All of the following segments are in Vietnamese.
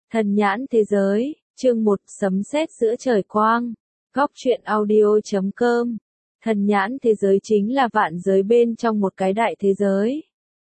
Thần nhãn thế giới, chương 1, sấm sét giữa trời quang. Góc truyện audio.com. Thần nhãn thế giới chính là vạn giới bên trong một cái đại thế giới.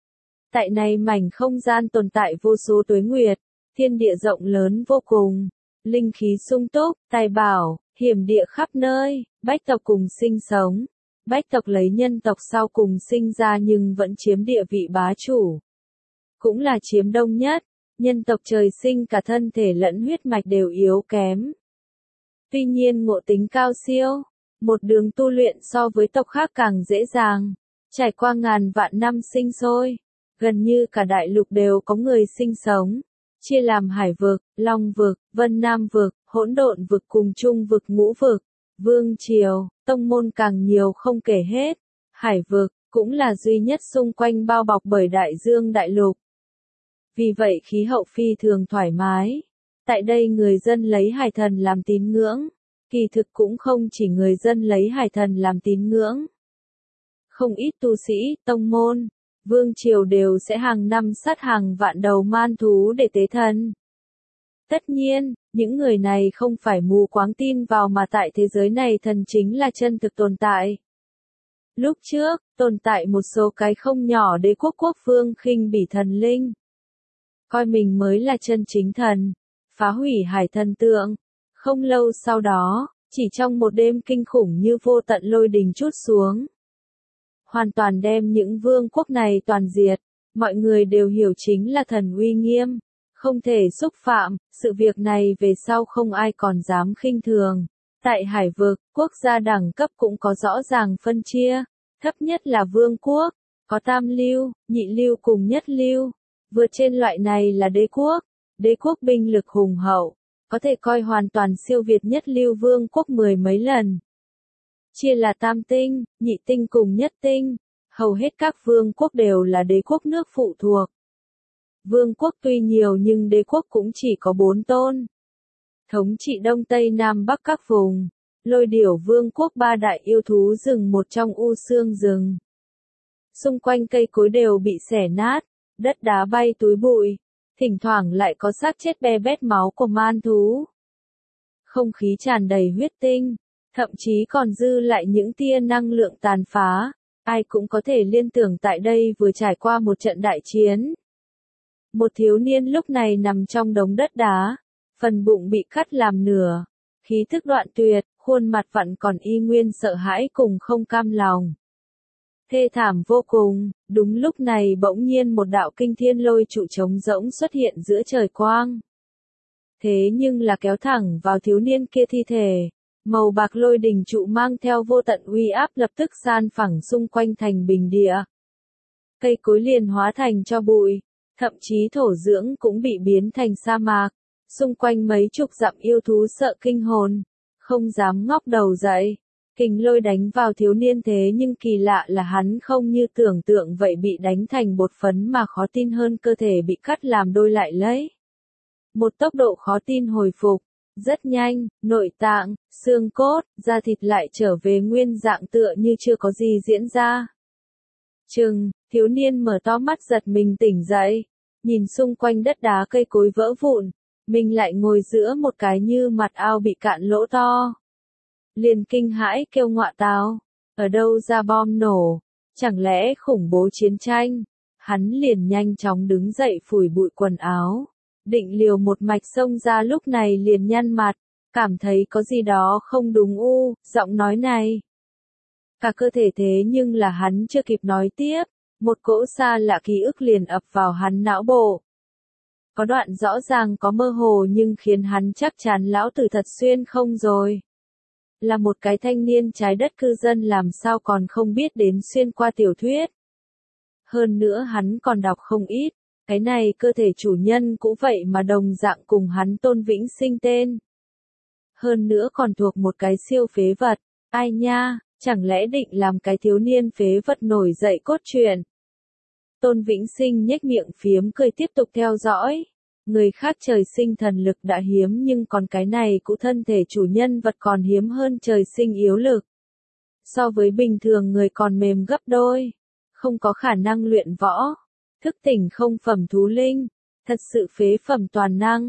Tại này mảnh không gian tồn tại vô số tuế nguyệt, thiên địa rộng lớn vô cùng, linh khí sung túc, tài bảo, hiểm địa khắp nơi, bách tộc cùng sinh sống. Bách tộc lấy nhân tộc sau cùng sinh ra nhưng vẫn chiếm địa vị bá chủ. Cũng là chiếm đông nhất. Nhân tộc trời sinh cả thân thể lẫn huyết mạch đều yếu kém. Tuy nhiên ngộ tính cao siêu, một đường tu luyện so với tộc khác càng dễ dàng. Trải qua ngàn vạn năm sinh sôi, gần như cả đại lục đều có người sinh sống. Chia làm hải vực, long vực, vân nam vực, hỗn độn vực cùng trung vực ngũ vực. Vương triều, tông môn càng nhiều không kể hết. Hải vực, cũng là duy nhất xung quanh bao bọc bởi đại dương đại lục. Vì vậy khí hậu phi thường thoải mái. Tại đây người dân lấy hải thần làm tín ngưỡng. Kỳ thực cũng không chỉ người dân lấy hải thần làm tín ngưỡng. Không ít tu sĩ, tông môn, vương triều đều sẽ hàng năm sát hàng vạn đầu man thú để tế thần. Tất nhiên, những người này không phải mù quáng tin vào mà tại thế giới này thần chính là chân thực tồn tại. Lúc trước, tồn tại một số cái không nhỏ đế quốc quốc vương khinh bỉ thần linh. Coi mình mới là chân chính thần, phá hủy hải thần tượng. Không lâu sau đó, chỉ trong một đêm kinh khủng như vô tận lôi đình trút xuống. Hoàn toàn đem những vương quốc này toàn diệt, mọi người đều hiểu chính là thần uy nghiêm, không thể xúc phạm, sự việc này về sau không ai còn dám khinh thường. Tại hải vực, quốc gia đẳng cấp cũng có rõ ràng phân chia, thấp nhất là vương quốc, có tam lưu, nhị lưu cùng nhất lưu. Vượt trên loại này là đế quốc binh lực hùng hậu, có thể coi hoàn toàn siêu việt nhất lưu vương quốc 10 mấy lần. Chia là tam tinh, nhị tinh cùng nhất tinh, hầu hết các vương quốc đều là đế quốc nước phụ thuộc. Vương quốc tuy nhiều nhưng đế quốc cũng chỉ có 4 tôn. Thống trị Đông Tây Nam Bắc các vùng, Lôi Điểu vương quốc 3 đại yêu thú rừng một trong U Xương rừng. Xung quanh cây cối đều bị xẻ nát. Đất đá bay túi bụi, thỉnh thoảng lại có xác chết be bét máu của man thú. Không khí tràn đầy huyết tinh, thậm chí còn dư lại những tia năng lượng tàn phá, ai cũng có thể liên tưởng tại đây vừa trải qua một trận đại chiến. Một thiếu niên lúc này nằm trong đống đất đá, phần bụng bị cắt làm nửa, khí thức đoạn tuyệt, khuôn mặt vẫn còn y nguyên sợ hãi cùng không cam lòng. Thê thảm vô cùng, đúng lúc này bỗng nhiên một đạo kinh thiên lôi trụ trống rỗng xuất hiện giữa trời quang. Thế nhưng là kéo thẳng vào thiếu niên kia thi thể, màu bạc lôi đình trụ mang theo vô tận uy áp lập tức san phẳng xung quanh thành bình địa. Cây cối liền hóa thành tro bụi, thậm chí thổ dưỡng cũng bị biến thành sa mạc, xung quanh mấy chục dặm yêu thú sợ kinh hồn, không dám ngóc đầu dậy. Kình lôi đánh vào thiếu niên thế nhưng kỳ lạ là hắn không như tưởng tượng vậy bị đánh thành bột phấn mà khó tin hơn cơ thể bị cắt làm đôi lại lấy. Một tốc độ khó tin hồi phục, rất nhanh, nội tạng, xương cốt, da thịt lại trở về nguyên dạng tựa như chưa có gì diễn ra. Thiếu niên mở to mắt giật mình tỉnh dậy, nhìn xung quanh đất đá cây cối vỡ vụn, mình lại ngồi giữa một cái như mặt ao bị cạn lỗ to. Liền kinh hãi kêu ngọa tào, ở đâu ra bom nổ, chẳng lẽ khủng bố chiến tranh. Hắn liền nhanh chóng đứng dậy phủi bụi quần áo, định liều một mạch xông ra, lúc này liền nhăn mặt, cảm thấy có gì đó không đúng giọng nói này. Cả cơ thể thế nhưng là hắn chưa kịp nói tiếp, một cỗ xa lạ ký ức liền ập vào hắn não bộ. Có đoạn rõ ràng có mơ hồ nhưng khiến hắn chắc chắn lão tử thật xuyên không rồi. Là một cái thanh niên trái đất cư dân làm sao còn không biết đến xuyên qua tiểu thuyết. Hơn nữa hắn còn đọc không ít, cái này cơ thể chủ nhân cũng vậy mà đồng dạng cùng hắn Tôn Vĩnh Sinh tên. Hơn nữa còn thuộc một cái siêu phế vật, ai nha, chẳng lẽ định làm cái thiếu niên phế vật nổi dậy cốt truyện. Tôn Vĩnh Sinh nhếch miệng phiếm cười tiếp tục theo dõi. Người khác trời sinh thần lực đã hiếm nhưng còn cái này cũng thân thể chủ nhân vật còn hiếm hơn trời sinh yếu lực. So với bình thường người còn mềm gấp đôi. Không có khả năng luyện võ. Thức tỉnh không phẩm thú linh. Thật sự phế phẩm toàn năng.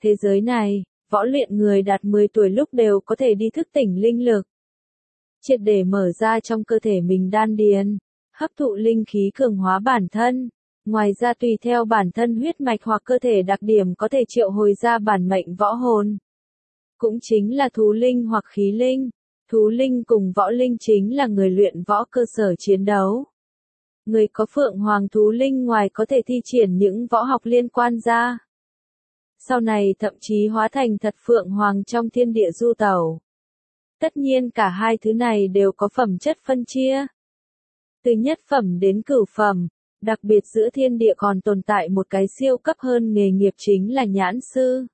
Thế giới này, võ luyện người đạt 10 tuổi lúc đều có thể đi thức tỉnh linh lực. Triệt để mở ra trong cơ thể mình đan điền, hấp thụ linh khí cường hóa bản thân. Ngoài ra tùy theo bản thân huyết mạch hoặc cơ thể đặc điểm có thể triệu hồi ra bản mệnh võ hồn. Cũng chính là thú linh hoặc khí linh. Thú linh cùng võ linh chính là người luyện võ cơ sở chiến đấu. Người có phượng hoàng thú linh ngoài có thể thi triển những võ học liên quan ra. Sau này thậm chí hóa thành thật phượng hoàng trong thiên địa du tẩu. Tất nhiên cả hai thứ này đều có phẩm chất phân chia. Từ nhất phẩm đến cửu phẩm, đặc biệt giữa thiên địa còn tồn tại một cái siêu cấp hơn nghề nghiệp chính là nhãn sư.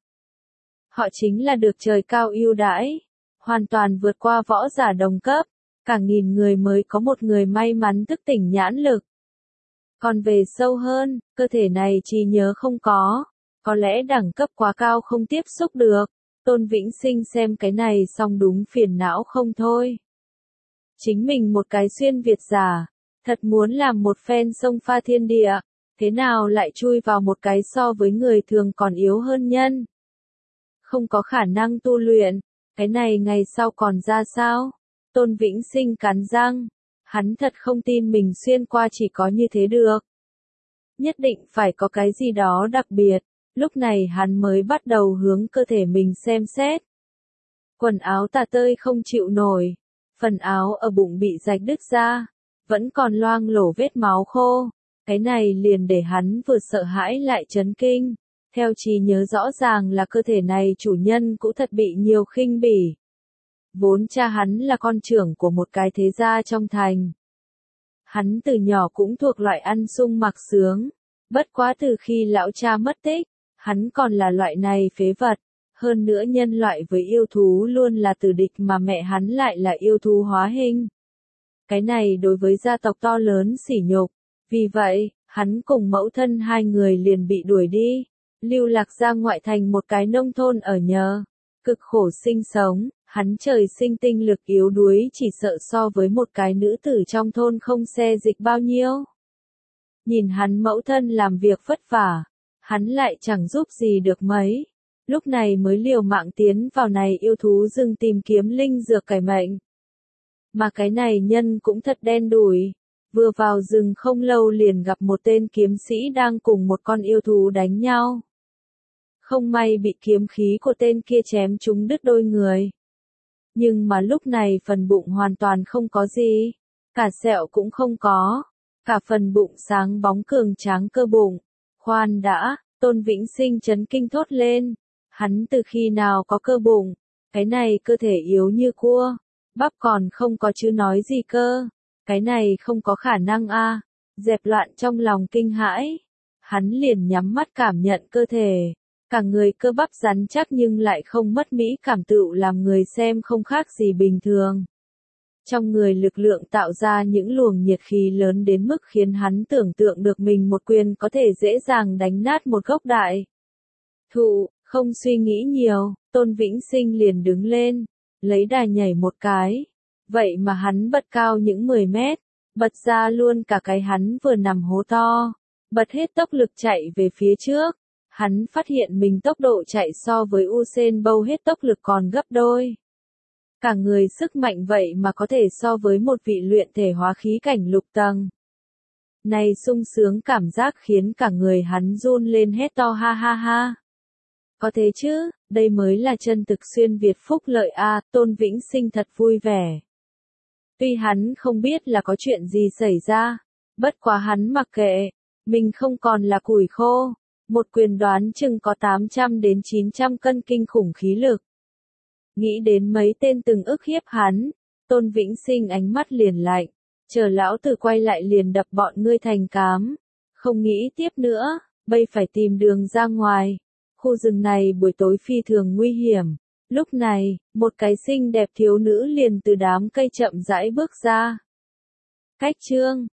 Họ chính là được trời cao ưu đãi, hoàn toàn vượt qua võ giả đồng cấp, cả nghìn người mới có một người may mắn thức tỉnh nhãn lực. Còn về sâu hơn, cơ thể này trí nhớ không có lẽ đẳng cấp quá cao không tiếp xúc được. Tôn Vĩnh Sinh xem cái này xong đúng phiền não không thôi. Chính mình một cái xuyên Việt giả, thật muốn làm một phen xông pha thiên địa, thế nào lại chui vào một cái so với người thường còn yếu hơn nhân. Không có khả năng tu luyện, cái này ngày sau còn ra sao? Tôn Vĩnh Sinh cắn răng, hắn thật không tin mình xuyên qua chỉ có như thế được. Nhất định phải có cái gì đó đặc biệt, lúc này hắn mới bắt đầu hướng cơ thể mình xem xét. Quần áo tả tơi không chịu nổi, phần áo ở bụng bị rạch đứt ra, vẫn còn loang lổ vết máu khô, cái này liền để hắn vừa sợ hãi lại chấn kinh. Theo trí nhớ rõ ràng là cơ thể này chủ nhân cũng thật bị nhiều khinh bỉ. Vốn cha hắn là con trưởng của một cái thế gia trong thành. Hắn từ nhỏ cũng thuộc loại ăn sung mặc sướng, bất quá từ khi lão cha mất tích, hắn còn là loại này phế vật. Hơn nữa nhân loại với yêu thú luôn là tử địch mà mẹ hắn lại là yêu thú hóa hình. Cái này đối với gia tộc to lớn sỉ nhục. Vì vậy, hắn cùng mẫu thân hai người liền bị đuổi đi. Lưu lạc ra ngoại thành một cái nông thôn ở nhờ. Cực khổ sinh sống, hắn trời sinh tinh lực yếu đuối chỉ sợ so với một cái nữ tử trong thôn không xe dịch bao nhiêu. Nhìn hắn mẫu thân làm việc vất vả, hắn lại chẳng giúp gì được mấy. Lúc này mới liều mạng tiến vào này yêu thú rừng tìm kiếm linh dược cải mệnh. Mà cái này nhân cũng thật đen đủi. Vừa vào rừng không lâu liền gặp một tên kiếm sĩ đang cùng một con yêu thú đánh nhau. Không may bị kiếm khí của tên kia chém trúng đứt đôi người. Nhưng mà lúc này phần bụng hoàn toàn không có gì. Cả sẹo cũng không có. Cả phần bụng sáng bóng cường tráng cơ bụng. Khoan đã, Tôn Vĩnh Sinh chấn kinh thốt lên. Hắn từ khi nào có cơ bụng? Cái này cơ thể yếu như cua. Bắp còn không có chứ nói gì cơ. Cái này không có khả năng a. Dẹp loạn trong lòng kinh hãi. Hắn liền nhắm mắt cảm nhận cơ thể. Cả người cơ bắp rắn chắc nhưng lại không mất mỹ cảm tựu làm người xem không khác gì bình thường. Trong người lực lượng tạo ra những luồng nhiệt khí lớn đến mức khiến hắn tưởng tượng được mình một quyền có thể dễ dàng đánh nát một gốc đại thụ. Không suy nghĩ nhiều, Tôn Vĩnh Sinh liền đứng lên, lấy đà nhảy một cái. Vậy mà hắn bật cao những 10 mét, bật ra luôn cả cái hắn vừa nằm hố to, bật hết tốc lực chạy về phía trước. Hắn phát hiện mình tốc độ chạy so với Usain Bolt hết tốc lực còn gấp đôi. Cả người sức mạnh vậy mà có thể so với một vị luyện thể hóa khí cảnh lục tầng. Này sung sướng cảm giác khiến cả người hắn run lên hét to ha ha ha. Có thế chứ, đây mới là chân thực xuyên Việt phúc lợi a. Tôn Vĩnh Sinh thật vui vẻ. Tuy hắn không biết là có chuyện gì xảy ra, bất quá hắn mặc kệ, mình không còn là củi khô. Một quyền đoán chừng có 800 đến 900 cân kinh khủng khí lực. Nghĩ đến mấy tên từng ức hiếp hắn, Tôn Vĩnh Sinh ánh mắt liền lạnh, chờ lão tử quay lại liền đập bọn ngươi thành cám. Không nghĩ tiếp nữa, bây phải tìm đường ra ngoài. Khu rừng này buổi tối phi thường nguy hiểm. Lúc này, một cái xinh đẹp thiếu nữ liền từ đám cây chậm rãi bước ra. Cách chương